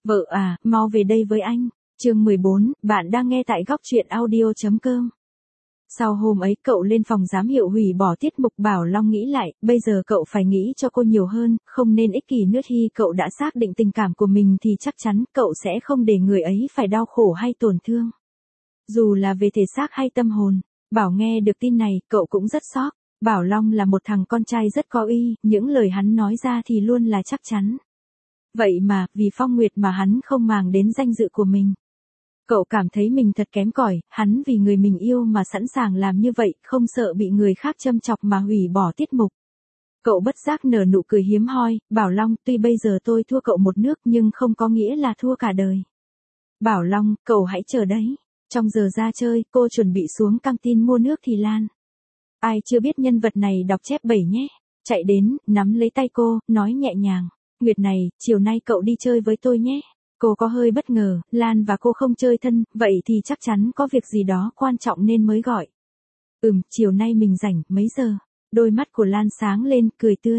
Vợ à, mau về đây với anh. Chương 14, bạn đang nghe tại góc truyện audio.com. Sau hôm ấy cậu lên phòng giám hiệu hủy bỏ tiết mục. Bảo Long nghĩ lại, bây giờ cậu phải nghĩ cho cô nhiều hơn, không nên ích kỷ nữa. Khi cậu đã xác định tình cảm của mình thì chắc chắn cậu sẽ không để người ấy phải đau khổ hay tổn thương. Dù là về thể xác hay tâm hồn. Bảo nghe được tin này, cậu cũng rất sốc. Bảo Long là một thằng con trai rất có uy, những lời hắn nói ra thì luôn là chắc chắn. Vậy mà, vì Phong Nguyệt mà hắn không màng đến danh dự của mình. Cậu cảm thấy mình thật kém cỏi, hắn vì người mình yêu mà sẵn sàng làm như vậy, không sợ bị người khác châm chọc mà hủy bỏ tiết mục. Cậu bất giác nở nụ cười hiếm hoi. Bảo Long, tuy bây giờ tôi thua cậu một nước nhưng không có nghĩa là thua cả đời. Bảo Long, cậu hãy chờ đấy. Trong giờ ra chơi, cô chuẩn bị xuống căng tin mua nước thì Lan. Ai chưa biết nhân vật này đọc chép 7 nhé. Chạy đến, nắm lấy tay cô, nói nhẹ nhàng. Nguyệt này, chiều nay cậu đi chơi với tôi nhé. Cô có hơi bất ngờ, Lan và cô không chơi thân, vậy thì chắc chắn có việc gì đó quan trọng nên mới gọi. Chiều nay mình rảnh, mấy giờ? Đôi mắt của Lan sáng lên, cười tươi.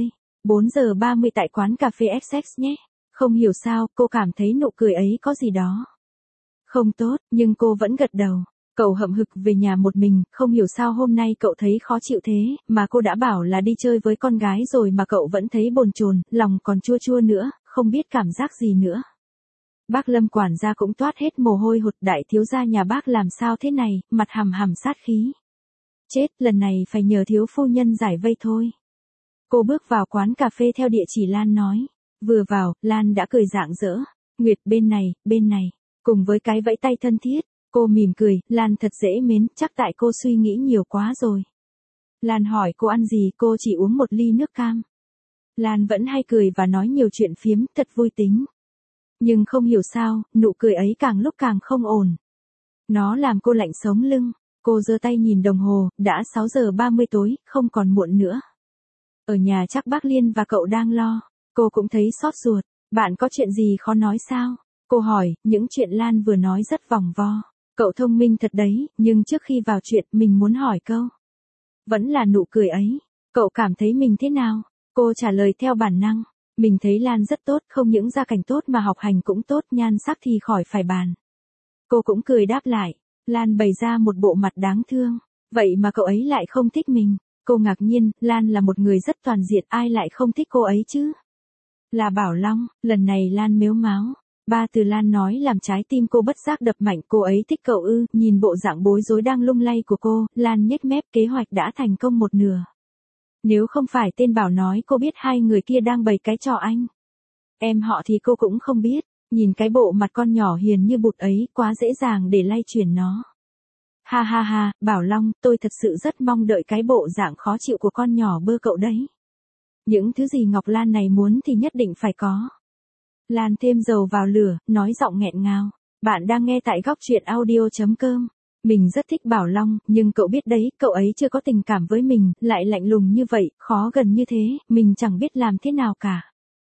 4:30 tại quán cà phê XX nhé. Không hiểu sao, cô cảm thấy nụ cười ấy có gì đó không tốt, nhưng cô vẫn gật đầu. Cậu hậm hực về nhà một mình, không hiểu sao hôm nay cậu thấy khó chịu thế, mà cô đã bảo là đi chơi với con gái rồi mà cậu vẫn thấy bồn chồn, lòng còn chua chua nữa, không biết cảm giác gì nữa. Bác Lâm quản gia cũng toát hết mồ hôi hột. Đại thiếu gia nhà bác làm sao thế này, mặt hằm hằm sát khí. Chết, lần này phải nhờ thiếu phu nhân giải vây thôi. Cô bước vào quán cà phê theo địa chỉ Lan nói. Vừa vào, Lan đã cười rạng rỡ. Nguyệt, bên này, cùng với cái vẫy tay thân thiết. Cô mỉm cười, Lan thật dễ mến, chắc tại cô suy nghĩ nhiều quá rồi. Lan hỏi cô ăn gì, cô chỉ uống một ly nước cam. Lan vẫn hay cười và nói nhiều chuyện phiếm, thật vui tính. Nhưng không hiểu sao, nụ cười ấy càng lúc càng không ổn. Nó làm cô lạnh sống lưng. Cô giơ tay nhìn đồng hồ, đã 6:30 tối, không còn muộn nữa. Ở nhà chắc bác Liên và cậu đang lo. Cô cũng thấy xót ruột. Bạn có chuyện gì khó nói sao? Cô hỏi, những chuyện Lan vừa nói rất vòng vo. Cậu thông minh thật đấy, nhưng trước khi vào chuyện mình muốn hỏi câu. Vẫn là nụ cười ấy. Cậu cảm thấy mình thế nào? Cô trả lời theo bản năng. Mình thấy Lan rất tốt, không những gia cảnh tốt mà học hành cũng tốt, nhan sắc thì khỏi phải bàn. Cô cũng cười đáp lại. Lan bày ra một bộ mặt đáng thương. Vậy mà cậu ấy lại không thích mình. Cô ngạc nhiên, Lan là một người rất toàn diện, ai lại không thích cô ấy chứ? Là Bảo Long. Lần này Lan mếu máo. 3 từ Lan nói làm trái tim cô bất giác đập mạnh. Cô ấy thích cậu ư? Nhìn bộ dạng bối rối đang lung lay của cô, Lan nhếch mép. Kế hoạch đã thành công một nửa. Nếu không phải tên Bảo nói cô biết hai người kia đang bày cái trò anh em họ thì cô cũng không biết. Nhìn cái bộ mặt con nhỏ hiền như bụt ấy, quá dễ dàng để lay chuyển nó. Ha ha ha, Bảo Long, tôi thật sự rất mong đợi cái bộ dạng khó chịu của con nhỏ bơ cậu đấy. Những thứ gì Ngọc Lan này muốn thì nhất định phải có. Lan thêm dầu vào lửa, nói giọng nghẹn ngào. Bạn đang nghe tại góc truyện audio.com. Mình rất thích Bảo Long, nhưng cậu biết đấy, cậu ấy chưa có tình cảm với mình, lại lạnh lùng như vậy, khó gần như thế, mình chẳng biết làm thế nào cả.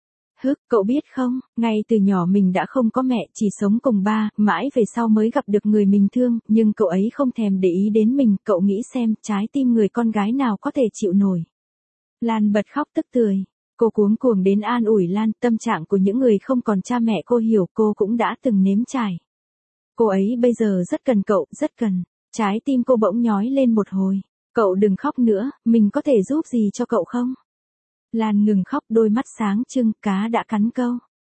Cậu biết không, ngay từ nhỏ mình đã không có mẹ, chỉ sống cùng ba, mãi về sau mới gặp được người mình thương, nhưng cậu ấy không thèm để ý đến mình, cậu nghĩ xem, trái tim người con gái nào có thể chịu nổi. Lan bật khóc tức tưởi. Cô cuống cuồng đến an ủi Lan, tâm trạng của những người không còn cha mẹ cô hiểu, cô cũng đã từng nếm trải. Cô ấy bây giờ rất cần cậu, rất cần. Trái tim cô bỗng nhói lên một hồi. Cậu đừng khóc nữa, mình có thể giúp gì cho cậu không? Lan ngừng khóc, đôi mắt sáng trưng, cá đã cắn câu.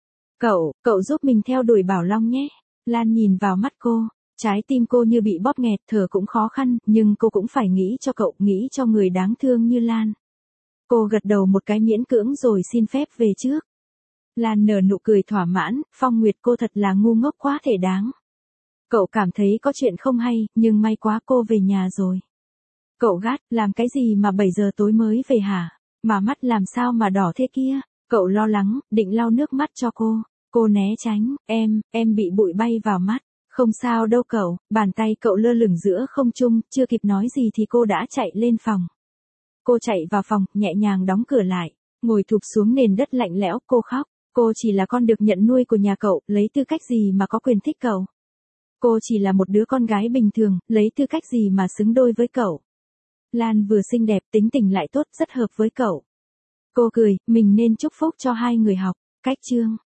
Cậu giúp mình theo đuổi Bảo Long nhé. Lan nhìn vào mắt cô, trái tim cô như bị bóp nghẹt, thở cũng khó khăn, nhưng cô cũng phải nghĩ cho cậu, nghĩ cho người đáng thương như Lan. Cô gật đầu một cái miễn cưỡng rồi xin phép về trước. Lan nở nụ cười thỏa mãn, Phong Nguyệt cô thật là ngu ngốc quá thể đáng. Cậu cảm thấy có chuyện không hay, nhưng may quá cô về nhà rồi. Cậu gắt, làm cái gì mà 7 giờ tối mới về hả? Mà mắt làm sao mà đỏ thế kia? Cậu lo lắng, định lau nước mắt cho cô. Cô né tránh, em bị bụi bay vào mắt. Không sao đâu cậu, bàn tay cậu lơ lửng giữa không trung, chưa kịp nói gì thì cô đã chạy lên phòng. Cô chạy vào phòng, nhẹ nhàng đóng cửa lại, ngồi thụp xuống nền đất lạnh lẽo, cô khóc. Cô chỉ là con được nhận nuôi của nhà cậu, lấy tư cách gì mà có quyền thích cậu? Cô chỉ là một đứa con gái bình thường, lấy tư cách gì mà xứng đôi với cậu? Lan vừa xinh đẹp, tính tình lại tốt, rất hợp với cậu. Cô cười, mình nên chúc phúc cho hai người học. Cách chương